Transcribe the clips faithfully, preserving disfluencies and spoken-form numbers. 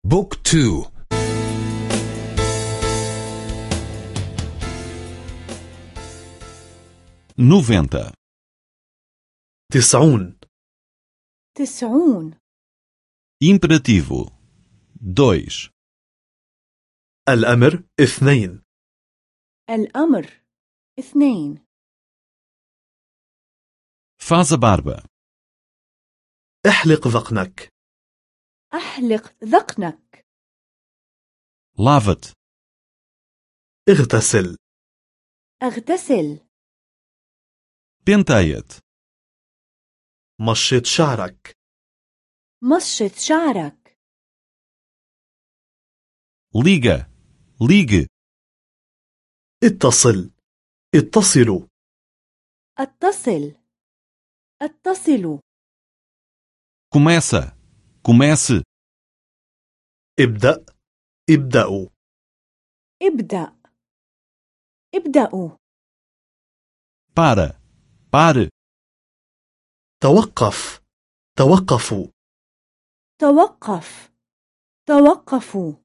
بوك تو. noventa, تسعون. تسعون. imperativo, dois, الأمر اثنين. الأمر اثنين. faz a barba, احلق ذقنك. أحلق ذقنك. lava-te, اغتسل. أغتسل. penteia-te, مشط شعرك. مشط شعرك. liga, ligue, اتصل. اتصلوا. اتصل. اتصلوا. começa, comece, ابدأ. ابدأوا. ابدأ. ابدأوا. para, pare, توقف. توقفوا. توقف. توقفوا.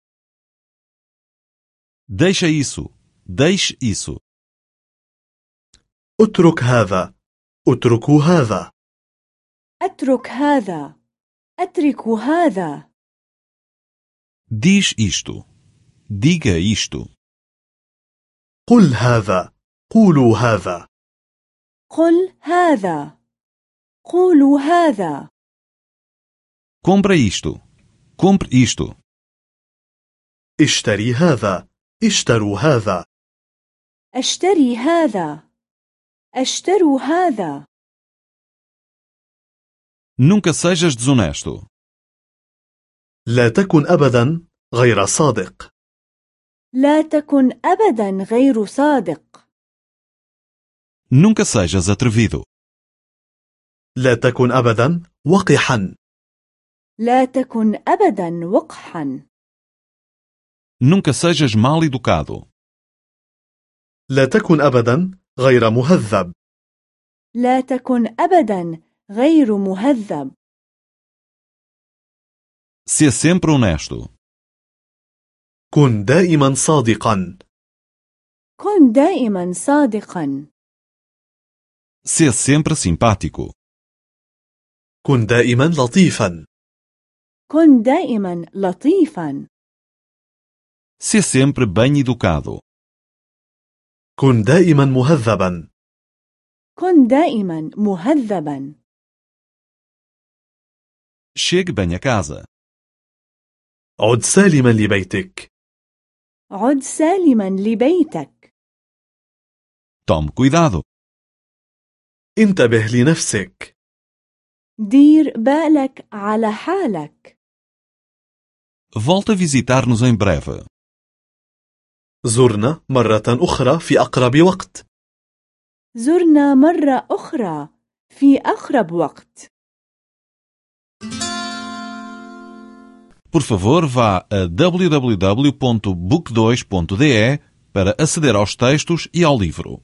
deixa isso, deixe isso, اترك هذا. اتركوا هذا. أترك هذا. أترك هذا. diz isto, diga isto, قل هذا. قولوا هذا. قل هذا. قولوا هذا. compra isto, compre isto, اشتري هذا. اشتروا هذا. أشتري هذا. أشتروا هذا. nunca sejas desonesto, لا تكن أبدا غير صادق. لا تكن أبدا غير صادق. nunca sejas atrevido, لا تكن أبدا وقحا. لا تكن أبدا وقحا. nunca sejas mal educado, لا تكن أبدا غير مهذب. لا تكن أبدا غير مهذب. ser sempre honesto, كن دائما صادقا. كن دائما صادقا. ser sempre simpático, كن دائما لطيفا. كن دائما لطيفا. ser sempre bem educado, كن دائما مهذبا. كن دائما مهذبا. chegue bem a casa, عد سالما لبيتك. عد سالما لبيتك. tome cuidado, انتبه لنفسك. دير بالك على حالك. volte a visitar-nos em breve. زرنا مرة أخرى في أقرب وقت. زرنا مرة أخرى في أقرب وقت. Por favor, vá a w w w ponto book dois ponto d e para aceder aos textos e ao livro.